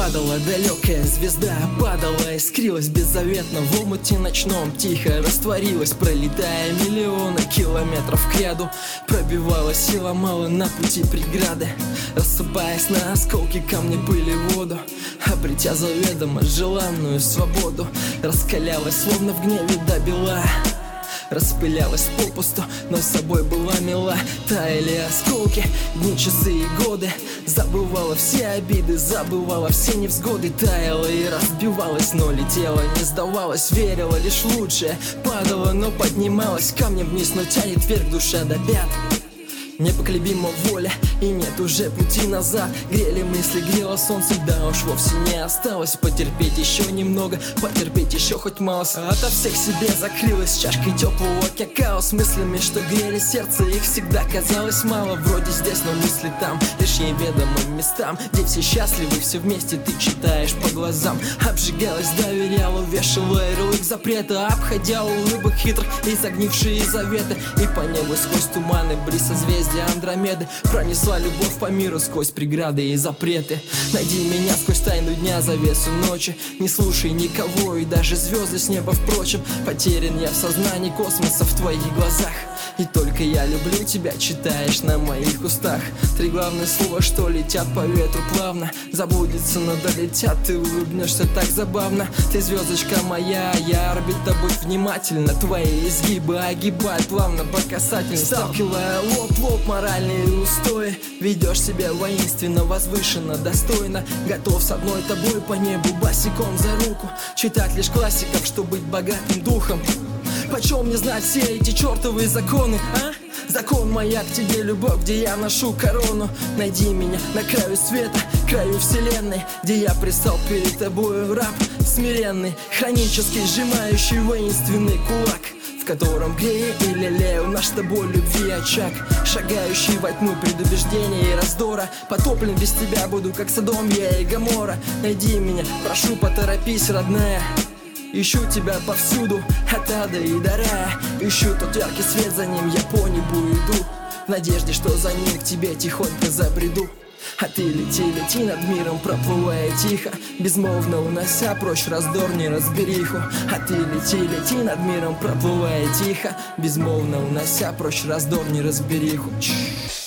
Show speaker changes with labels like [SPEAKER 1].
[SPEAKER 1] падала далекая звезда, падала, искрилась беззаветно в омуте ночном, тихо растворилась, пролетая миллионы километров кряду. Пробивалась и ломала на пути преграды, рассыпаясь на осколки камня, пыли, воду. Обретя заведомо желанную свободу, раскалялась словно в гневе до бела. Распылялась попусту, но с собой была мила. Таяли осколки, дни, часы и годы. Забывала все обиды, забывала все невзгоды. Таяла и разбивалась, но летела, не сдавалась. Верила лишь в лучшее, падала, но поднималась. Камнем вниз, но тянет вверх душа до пят. Непоколебима воля, и нет уже пути назад. Грели мысли, грело солнце, да уж вовсе не осталось. Потерпеть еще немного, потерпеть еще хоть мало. Ото всех себе закрылась чашкой теплого какао, с мыслями, что грели сердце, их всегда казалось мало. Вроде здесь, но мысли там, лишь неведомым местам, где все счастливы, все вместе, ты читаешь по глазам. Обжигалась, доверяла, вешала ярлык запрета, обходя улыбок хитрых и загнившие заветы. И по небу сквозь туманы бриз созвездия Андромеды пронесла любовь по миру сквозь преграды и запреты. Найди меня сквозь тайну дня, завесу ночи. Не слушай никого и даже звезды с неба, впрочем. Потерян я в сознании космоса в твоих глазах. И только я люблю тебя, читаешь на моих устах. Три главных слова, что летят по ветру плавно. Забудется, но долетят, ты улыбнешься так забавно. Ты звездочка моя, я орбита, будь внимательна. Твои изгибы огибают плавно по касательной, сталкивая лоб в лоб моральные устои. Ведешь себя воинственно, возвышенно, достойно. Готов с одной тобой по небу босиком за руку. Читать лишь классиков, чтобы быть богатым духом. Почем мне знать все эти чертовые законы, а? Закон моя к тебе, любовь, где я ношу корону. Найди меня на краю света, краю вселенной, где я пристал перед тобою, раб смиренный, хронический, сжимающий воинственный кулак, в котором грею и лелею наш с тобой любви очаг. Шагающий во тьму предубеждения и раздора, потоплен без тебя буду, как Содом я и Гоморра. Найди меня, прошу, поторопись, родная. Ищу тебя повсюду, от ада и до рая. Ищу тот яркий свет, за ним я по небу иду, в надежде, что за ним к тебе тихонько забреду. А ты лети, лети над миром, проплывая тихо, безмолвно унося прочь раздор, неразбериху. А ты лети, лети над миром, проплывая тихо, безмолвно унося прочь раздор, неразбериху.